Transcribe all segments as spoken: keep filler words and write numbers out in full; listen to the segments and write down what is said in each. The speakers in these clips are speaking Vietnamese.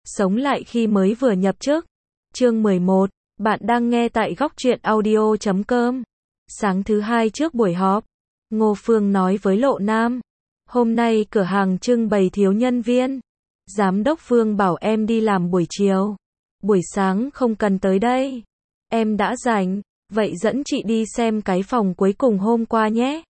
Sống lại khi mới vừa nhập chức. Chương mười một, bạn đang nghe tại góc truyện audio chấm com. Sáng thứ hai trước buổi họp, Ngô Phương nói với Lộ Nam, hôm nay cửa hàng trưng bày thiếu nhân viên. Giám đốc Phương bảo em đi làm buổi chiều. Buổi sáng không cần tới đây. Em đã rảnh, vậy dẫn chị đi xem cái phòng cuối cùng hôm qua nhé.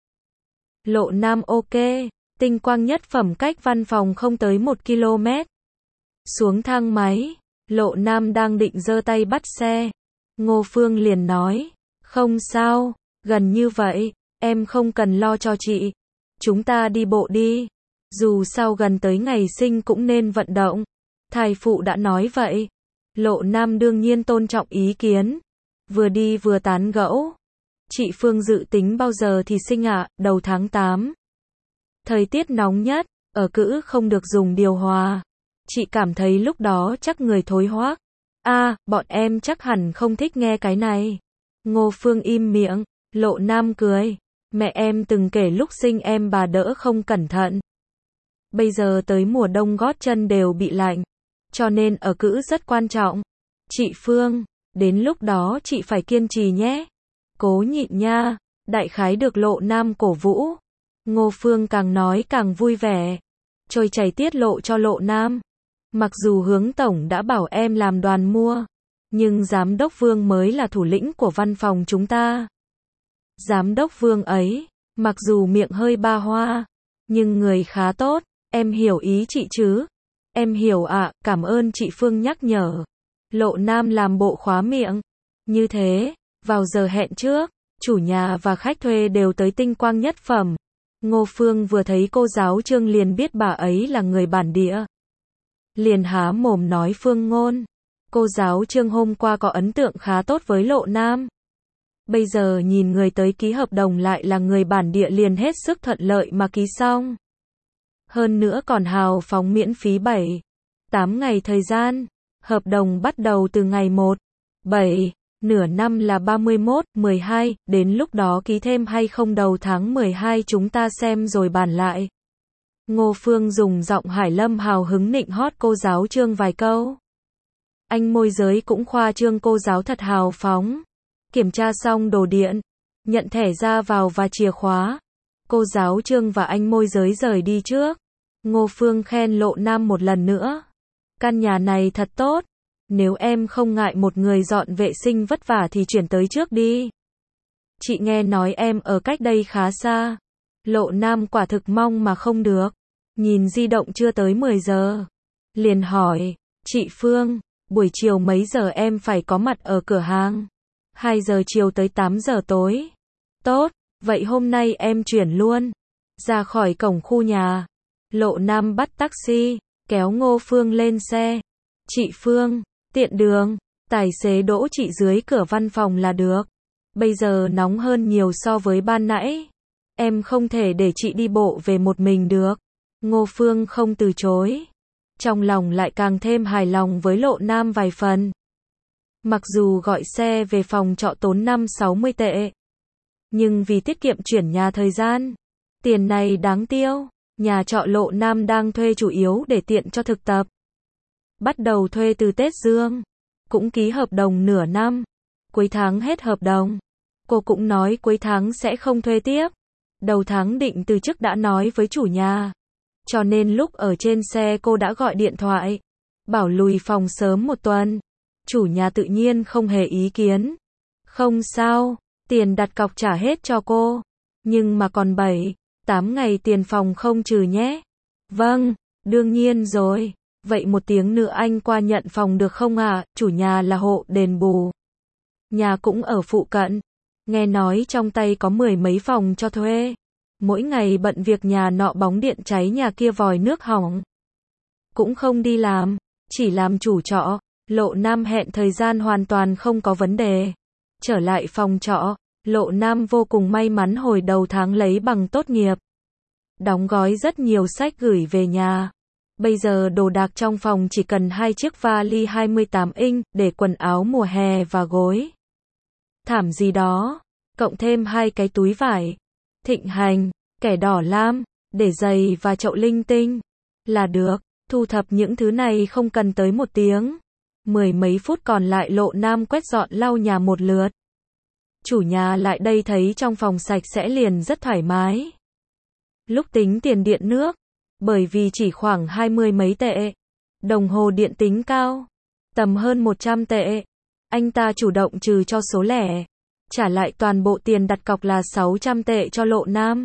Lộ Nam ok, tinh quang nhất phẩm cách văn phòng không tới một ki lô mét. Xuống thang máy, Lộ Nam đang định giơ tay bắt xe. Ngô Phương liền nói, không sao, gần như vậy, em không cần lo cho chị. Chúng ta đi bộ đi. Dù sao gần tới ngày sinh cũng nên vận động. Thai phụ đã nói vậy. Lộ Nam đương nhiên tôn trọng ý kiến. Vừa đi vừa tán gẫu. Chị Phương dự tính bao giờ thì sinh ạ? À? Đầu tháng tám. Thời tiết nóng nhất, ở cữ không được dùng điều hòa. Chị cảm thấy lúc đó chắc người thối hoác. A, à, bọn em chắc hẳn không thích nghe cái này. Ngô Phương im miệng, Lộ Nam cười. Mẹ em từng kể lúc sinh em bà đỡ không cẩn thận. Bây giờ tới mùa đông gót chân đều bị lạnh. Cho nên ở cữ rất quan trọng. Chị Phương, đến lúc đó chị phải kiên trì nhé. Cố nhịn nha. Đại khái được Lộ Nam cổ vũ. Ngô Phương càng nói càng vui vẻ. Trôi chảy tiết lộ cho Lộ Nam. Mặc dù hướng tổng đã bảo em làm đoàn mua, nhưng giám đốc Vương mới là thủ lĩnh của văn phòng chúng ta. Giám đốc Vương ấy, mặc dù miệng hơi ba hoa, nhưng người khá tốt, em hiểu ý chị chứ? Em hiểu ạ, à, cảm ơn chị Phương nhắc nhở. Lộ Nam làm bộ khóa miệng. Như thế, vào giờ hẹn trước, chủ nhà và khách thuê đều tới tinh quang nhất phẩm. Ngô Phương vừa thấy cô giáo Trương liền biết bà ấy là người bản địa. Liền há mồm nói Phương ngôn. Cô giáo Trương hôm qua có ấn tượng khá tốt với Lộ Nam. Bây giờ nhìn người tới ký hợp đồng lại là người bản địa liền hết sức thuận lợi mà ký xong. Hơn nữa còn hào phóng miễn phí bảy, tám ngày thời gian. Hợp đồng bắt đầu từ ngày một, bảy, nửa năm là ba mươi mốt, mười hai, đến lúc đó ký thêm hay không đầu tháng mười hai chúng ta xem rồi bàn lại. Ngô Phương dùng giọng Hải Lâm hào hứng nịnh hót cô giáo Trương vài câu. Anh môi giới cũng khoa trương cô giáo thật hào phóng. Kiểm tra xong đồ điện, nhận thẻ ra vào và chìa khóa. Cô giáo Trương và anh môi giới rời đi trước. Ngô Phương khen Lộ Nam một lần nữa. Căn nhà này thật tốt. Nếu em không ngại một người dọn vệ sinh vất vả thì chuyển tới trước đi. Chị nghe nói em ở cách đây khá xa. Lộ Nam quả thực mong mà không được. Nhìn di động chưa tới mười giờ. Liền hỏi, chị Phương, buổi chiều mấy giờ em phải có mặt ở cửa hàng? hai giờ chiều tới tám giờ tối. Tốt, vậy hôm nay em chuyển luôn. Ra khỏi cổng khu nhà. Lộ Nam bắt taxi, kéo Ngô Phương lên xe. Chị Phương, tiện đường, tài xế đỗ chị dưới cửa văn phòng là được. Bây giờ nóng hơn nhiều so với ban nãy. Em không thể để chị đi bộ về một mình được. Ngô Phương không từ chối. Trong lòng lại càng thêm hài lòng với Lộ Nam vài phần. Mặc dù gọi xe về phòng trọ tốn năm sáu mươi tệ. Nhưng vì tiết kiệm chuyển nhà thời gian, tiền này đáng tiêu. Nhà trọ Lộ Nam đang thuê chủ yếu để tiện cho thực tập. Bắt đầu thuê từ Tết Dương. Cũng ký hợp đồng nửa năm. Cuối tháng hết hợp đồng. Cô cũng nói cuối tháng sẽ không thuê tiếp. Đầu tháng định từ chức đã nói với chủ nhà. Cho nên lúc ở trên xe cô đã gọi điện thoại. Bảo lùi phòng sớm một tuần. Chủ nhà tự nhiên không hề ý kiến. Không sao, tiền đặt cọc trả hết cho cô. Nhưng mà còn bảy, tám ngày tiền phòng không trừ nhé. Vâng, đương nhiên rồi. Vậy một tiếng nữa anh qua nhận phòng được không ạ? À? Chủ nhà là hộ đền bù. Nhà cũng ở phụ cận. Nghe nói trong tay có mười mấy phòng cho thuê. Mỗi ngày bận việc nhà nọ bóng điện cháy nhà kia vòi nước hỏng. Cũng không đi làm, chỉ làm chủ trọ. Lộ Nam hẹn thời gian hoàn toàn không có vấn đề. Trở lại phòng trọ, Lộ Nam vô cùng may mắn hồi đầu tháng lấy bằng tốt nghiệp. Đóng gói rất nhiều sách gửi về nhà. Bây giờ đồ đạc trong phòng chỉ cần hai chiếc vali hai mươi tám inch để quần áo mùa hè và gối thảm gì đó, cộng thêm hai cái túi vải Thịnh Hành, kẻ đỏ lam, để giày và chậu linh tinh là được. Thu thập những thứ này không cần tới một tiếng. Mười mấy phút còn lại Lộ Nam quét dọn lau nhà một lượt. Chủ nhà lại đây thấy trong phòng sạch sẽ liền rất thoải mái. Lúc tính tiền điện nước, bởi vì chỉ khoảng hai mươi mấy tệ, đồng hồ điện tính cao, tầm hơn một trăm tệ, anh ta chủ động trừ cho số lẻ, trả lại toàn bộ tiền đặt cọc là sáu trăm tệ cho Lộ Nam.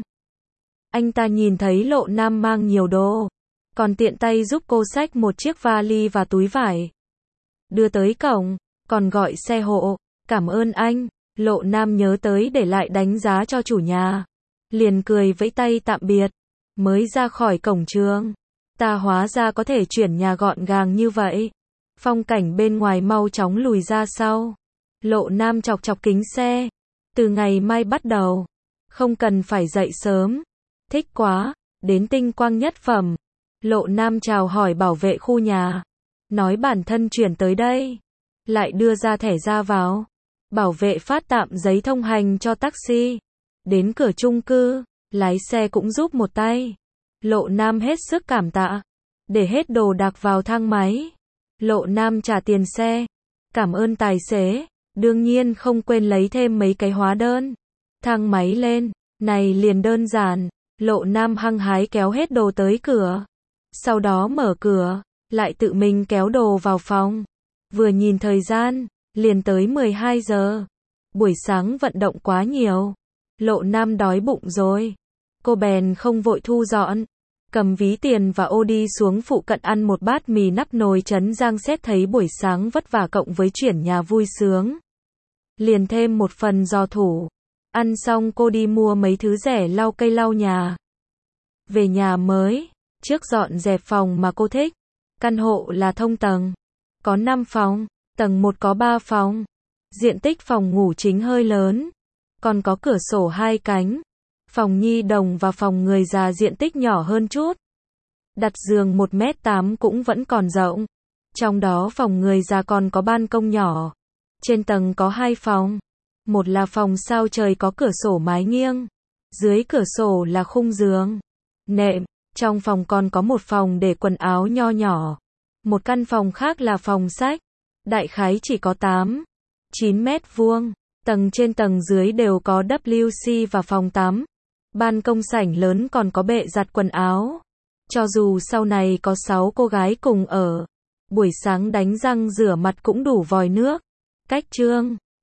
Anh ta nhìn thấy Lộ Nam mang nhiều đồ, còn tiện tay giúp cô xách một chiếc vali và túi vải. Đưa tới cổng, còn gọi xe hộ, cảm ơn anh. Lộ Nam nhớ tới để lại đánh giá cho chủ nhà, liền cười vẫy tay tạm biệt, mới ra khỏi cổng trường. Ta hóa ra có thể chuyển nhà gọn gàng như vậy. Phong cảnh bên ngoài mau chóng lùi ra sau. Lộ Nam chọc chọc kính xe. Từ ngày mai bắt đầu, không cần phải dậy sớm. Thích quá, đến tinh quang nhất phẩm. Lộ Nam chào hỏi bảo vệ khu nhà, nói bản thân chuyển tới đây, lại đưa ra thẻ ra vào. Bảo vệ phát tạm giấy thông hành cho taxi. Đến cửa chung cư, lái xe cũng giúp một tay. Lộ Nam hết sức cảm tạ. Để hết đồ đạc vào thang máy. Lộ Nam trả tiền xe. Cảm ơn tài xế. Đương nhiên không quên lấy thêm mấy cái hóa đơn. Thang máy lên, này liền đơn giản. Lộ Nam hăng hái kéo hết đồ tới cửa. Sau đó mở cửa, lại tự mình kéo đồ vào phòng. Vừa nhìn thời gian, liền tới mười hai giờ. Buổi sáng vận động quá nhiều. Lộ Nam đói bụng rồi. Cô bèn không vội thu dọn. Cầm ví tiền và ô đi xuống phụ cận ăn một bát mì nắp nồi Trấn Giang xét thấy buổi sáng vất vả cộng với chuyển nhà vui sướng. Liền thêm một phần giò thủ. Ăn xong cô đi mua mấy thứ rẻ lau cây lau nhà. Về nhà mới, trước dọn dẹp phòng mà cô thích. Căn hộ là thông tầng. Có năm phòng. Tầng một có ba phòng. Diện tích phòng ngủ chính hơi lớn. Còn có cửa sổ hai cánh. Phòng nhi đồng và phòng người già diện tích nhỏ hơn chút. Đặt giường một mét tám cũng vẫn còn rộng. Trong đó phòng người già còn có ban công nhỏ. Trên tầng có hai phòng. Một là phòng sao trời có cửa sổ mái nghiêng. Dưới cửa sổ là khung giường, nệm. Trong phòng còn có một phòng để quần áo nho nhỏ. Một căn phòng khác là phòng sách. Đại khái chỉ có tám, chín mét vuông. Tầng trên tầng dưới đều có vê kép xê và phòng tắm. Ban công sảnh lớn còn có bệ giặt quần áo. Cho dù sau này có sáu cô gái cùng ở, buổi sáng đánh răng rửa mặt cũng đủ vòi nước. Cách chương